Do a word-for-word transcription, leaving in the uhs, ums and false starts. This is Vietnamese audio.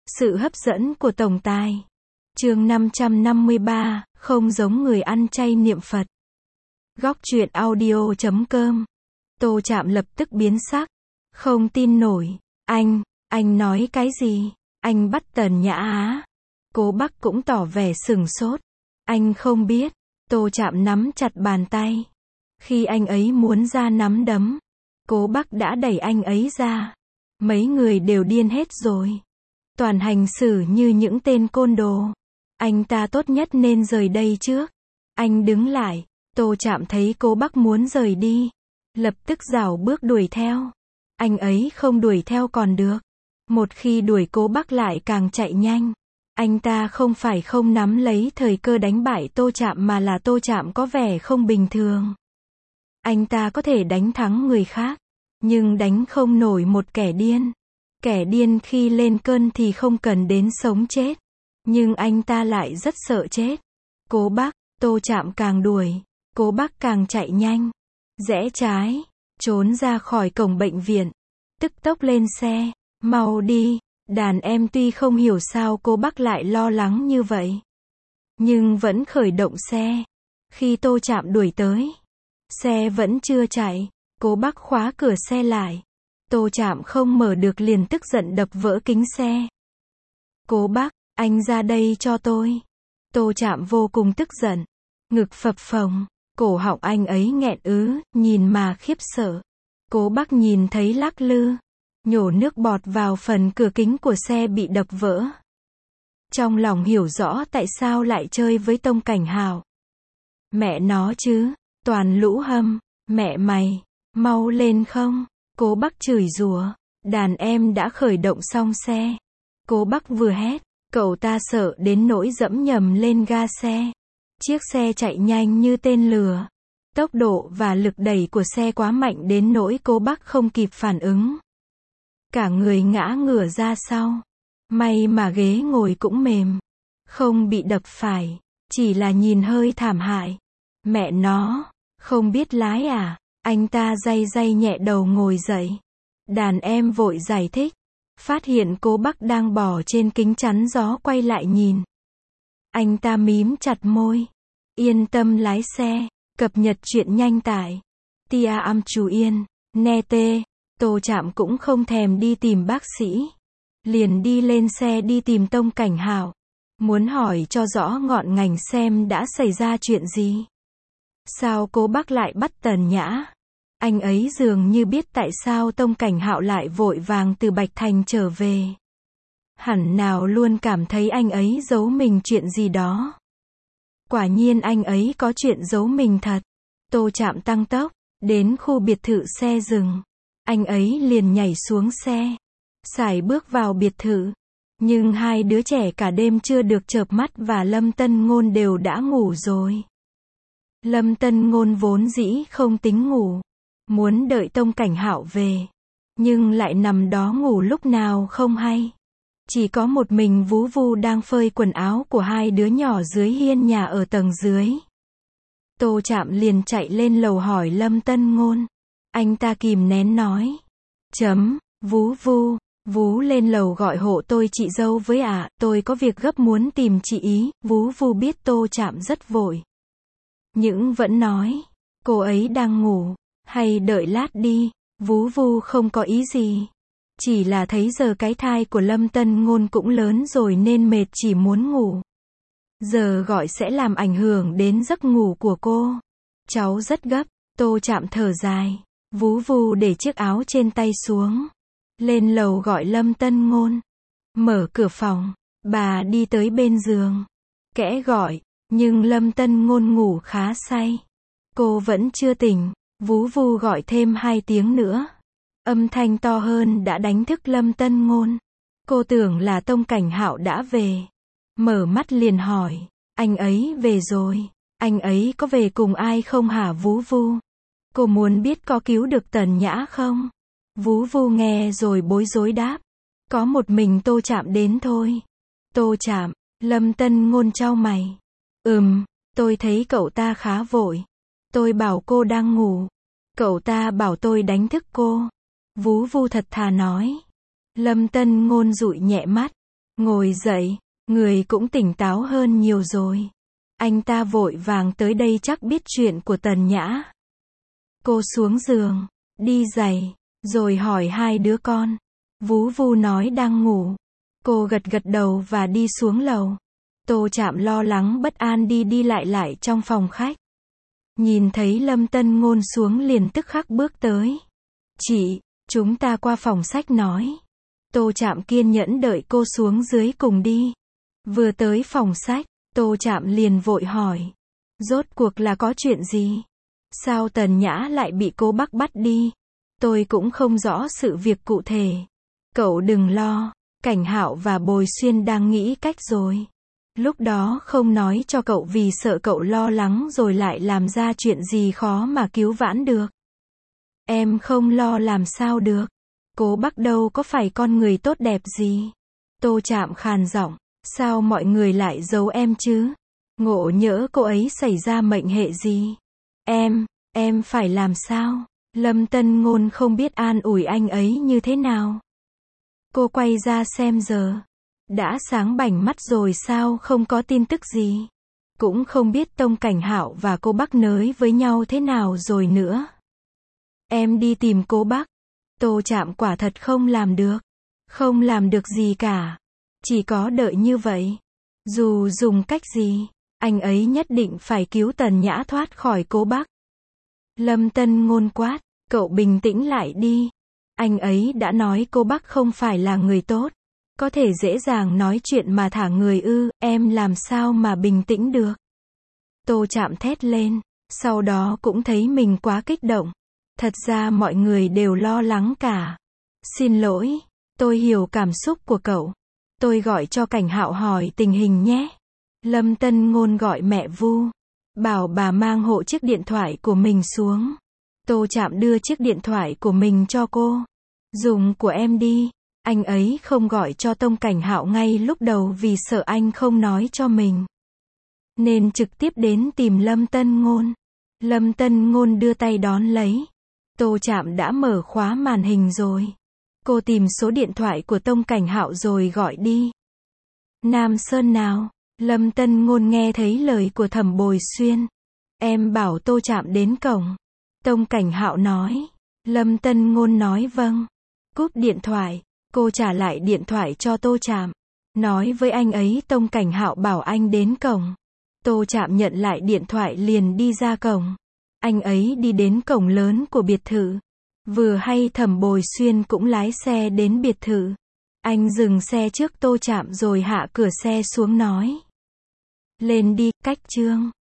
Sự hấp dẫn của tổng tài. Chương năm trăm năm mươi ba, không giống người ăn chay niệm Phật. Góc truyện audio chấm com. Tô Trạm lập tức biến sắc. Không tin nổi. Anh, anh nói cái gì? Anh bắt Tần Nhã á? Cố Bắc cũng tỏ vẻ sửng sốt. Anh không biết. Tô Trạm nắm chặt bàn tay. Khi anh ấy muốn ra nắm đấm, Cố Bắc đã đẩy anh ấy ra. Mấy người đều điên hết rồi. Toàn hành xử như những tên côn đồ. Anh ta tốt nhất nên rời đây trước. Anh đứng lại. Tô Trạm thấy Cố Bắc muốn rời đi, lập tức rảo bước đuổi theo. Anh ấy không đuổi theo còn được. Một khi đuổi Cố Bắc lại càng chạy nhanh. Anh ta không phải không nắm lấy thời cơ đánh bại Tô Trạm mà là Tô Trạm có vẻ không bình thường. Anh ta có thể đánh thắng người khác, nhưng đánh không nổi một kẻ điên. Kẻ điên khi lên cơn thì không cần đến sống chết. Nhưng anh ta lại rất sợ chết. Cố Bắc, Tô Trạm càng đuổi, Cố Bắc càng chạy nhanh. Rẽ trái, trốn ra khỏi cổng bệnh viện. Tức tốc lên xe, mau đi. Đàn em tuy không hiểu sao Cố Bắc lại lo lắng như vậy, nhưng vẫn khởi động xe. Khi Tô Trạm đuổi tới, xe vẫn chưa chạy. Cố Bắc khóa cửa xe lại. Tô Trạm không mở được liền tức giận đập vỡ kính xe. Cố Bắc, anh ra đây cho tôi. Tô Trạm vô cùng tức giận. Ngực phập phồng, cổ họng anh ấy nghẹn ứ, nhìn mà khiếp sợ. Cố Bắc nhìn thấy lắc lư, nhổ nước bọt vào phần cửa kính của xe bị đập vỡ. Trong lòng hiểu rõ tại sao lại chơi với Tông Cảnh Hạo. Mẹ nó chứ, toàn lũ hâm, mẹ mày, mau lên không? Cố Bắc chửi rủa. Đàn em đã khởi động xong xe. Cố Bắc vừa hét, cậu ta sợ đến nỗi dẫm nhầm lên ga xe. Chiếc xe chạy nhanh như tên lửa. Tốc độ và lực đẩy của xe quá mạnh đến nỗi Cố Bắc không kịp phản ứng. Cả người ngã ngửa ra sau. May mà ghế ngồi cũng mềm, không bị đập phải, chỉ là nhìn hơi thảm hại. Mẹ nó, không biết lái à? Anh ta day day nhẹ đầu ngồi dậy. Đàn em vội giải thích. Phát hiện Cố Bắc đang bò trên kính chắn gió quay lại nhìn. Anh ta mím chặt môi. Yên tâm lái xe. Cập nhật truyện nhanh tại Tia Am Chú Yên, Nê Tê. Tô Trạm cũng không thèm đi tìm bác sĩ. Liền đi lên xe đi tìm Tông Cảnh Hạo. Muốn hỏi cho rõ ngọn ngành xem đã xảy ra chuyện gì. Sao Cố Bắc lại bắt Tần Nhã? Anh ấy dường như biết tại sao Tông Cảnh Hạo lại vội vàng từ Bạch Thành trở về. Hẳn nào luôn cảm thấy anh ấy giấu mình chuyện gì đó. Quả nhiên anh ấy có chuyện giấu mình thật. Tô Trạm tăng tốc, đến khu biệt thự xe dừng. Anh ấy liền nhảy xuống xe, sải bước vào biệt thự. Nhưng hai đứa trẻ cả đêm chưa được chợp mắt và Lâm Tân Ngôn đều đã ngủ rồi. Lâm Tân Ngôn vốn dĩ không tính ngủ, muốn đợi Tông Cảnh Hạo về, nhưng lại nằm đó ngủ lúc nào không hay. Chỉ có một mình Vú Vu đang phơi quần áo của hai đứa nhỏ dưới hiên nhà ở tầng dưới. Tô Trạm liền chạy lên lầu hỏi Lâm Tân Ngôn. Anh ta kìm nén nói. Chấm, Vú Vu, Vú lên lầu gọi hộ tôi chị dâu với ạ, à, tôi có việc gấp muốn tìm chị ý. Vú Vu biết Tô Trạm rất vội, nhưng vẫn nói, cô ấy đang ngủ, hay đợi lát đi. Vú Vu không có ý gì, chỉ là thấy giờ cái thai của Lâm Tân Ngôn cũng lớn rồi nên mệt chỉ muốn ngủ. Giờ gọi sẽ làm ảnh hưởng đến giấc ngủ của cô. Cháu rất gấp. Tô Trạm thở dài. Vú Vu để chiếc áo trên tay xuống, lên lầu gọi Lâm Tân Ngôn. Mở cửa phòng, bà đi tới bên giường, kẽ gọi, nhưng Lâm Tân Ngôn ngủ khá say. Cô vẫn chưa tỉnh. Vú Vu gọi thêm hai tiếng nữa. Âm thanh to hơn đã đánh thức Lâm Tân Ngôn. Cô tưởng là Tông Cảnh Hạo đã về. Mở mắt liền hỏi, anh ấy về rồi, anh ấy có về cùng ai không hả Vú Vu? Cô muốn biết có cứu được Tần Nhã không? Vú Vu nghe rồi bối rối đáp, có một mình Tô Trạm đến thôi. Tô Trạm, Lâm Tân Ngôn chau mày. Ừm, tôi thấy cậu ta khá vội. Tôi bảo cô đang ngủ, cậu ta bảo tôi đánh thức cô. Vú Vu thật thà nói. Lâm Tân Ngôn dụi nhẹ mắt, Ngồi dậy, người cũng tỉnh táo hơn nhiều rồi. Anh ta vội vàng tới đây chắc biết chuyện của Tần Nhã. Cô xuống giường, đi giày, rồi hỏi hai đứa con. Vú Vu nói đang ngủ. Cô gật gật đầu và đi xuống lầu. Tô Trạm lo lắng bất an đi đi lại lại trong phòng khách. Nhìn thấy Lâm Tân Ngôn xuống liền tức khắc bước tới. Chị, chúng ta qua phòng sách nói. Tô Trạm kiên nhẫn đợi cô xuống dưới cùng đi. Vừa tới phòng sách, Tô Trạm liền vội hỏi. Rốt cuộc là có chuyện gì? Sao Tần Nhã lại bị cô Bắc bắt đi? Tôi cũng không rõ sự việc cụ thể. Cậu đừng lo, Cảnh Hạo và Bồi Xuyên đang nghĩ cách rồi. Lúc đó không nói cho cậu vì sợ cậu lo lắng rồi lại làm ra chuyện gì khó mà cứu vãn được. Em không lo làm sao được. Cố Bắc đâu có phải con người tốt đẹp gì. Tô Trạm khàn giọng, sao mọi người lại giấu em chứ? Ngộ nhỡ cô ấy xảy ra mệnh hệ gì? Em, em phải làm sao? Lâm Tân Ngôn không biết an ủi anh ấy như thế nào. Cô quay ra xem giờ. Đã sáng bảnh mắt rồi sao không có tin tức gì. Cũng không biết Tông Cảnh Hạo và cô Bắc nới với nhau thế nào rồi nữa. Em đi tìm cô Bắc. Tô Trạm quả thật không làm được. Không làm được gì cả. Chỉ có đợi như vậy. Dù dùng cách gì, anh ấy nhất định phải cứu Tần Nhã thoát khỏi cô Bắc. Lâm Tân Ngôn quát, cậu bình tĩnh lại đi. Anh ấy đã nói cô Bắc không phải là người tốt. Có thể dễ dàng nói chuyện mà thả người ư, em làm sao mà bình tĩnh được. Tô Trạm thét lên, sau đó cũng thấy mình quá kích động. Thật ra mọi người đều lo lắng cả. Xin lỗi, tôi hiểu cảm xúc của cậu. Tôi gọi cho Cảnh Hạo hỏi tình hình nhé. Lâm Tân Ngôn gọi mẹ Vu, bảo bà mang hộ chiếc điện thoại của mình xuống. Tô Trạm đưa chiếc điện thoại của mình cho cô. Dùng của em đi. Anh ấy không gọi cho Tông Cảnh Hạo ngay lúc đầu vì sợ anh không nói cho mình. Nên trực tiếp đến tìm Lâm Tân Ngôn. Lâm Tân Ngôn đưa tay đón lấy. Tô Trạm đã mở khóa màn hình rồi. Cô tìm số điện thoại của Tông Cảnh Hạo rồi gọi đi. Nam Sơn nào? Lâm Tân Ngôn nghe thấy lời của Thẩm Bồi Xuyên. Em bảo Tô Trạm đến cổng. Tông Cảnh Hạo nói. Lâm Tân Ngôn nói vâng. Cúp điện thoại. Cô trả lại điện thoại cho Tô Trạm. Nói với anh ấy Tông Cảnh Hạo bảo anh đến cổng. Tô Trạm nhận lại điện thoại liền đi ra cổng. Anh ấy đi đến cổng lớn của biệt thự. Vừa hay Thẩm Bồi Xuyên cũng lái xe đến biệt thự. Anh dừng xe trước Tô Trạm rồi hạ cửa xe xuống nói. Lên đi, cách Trương.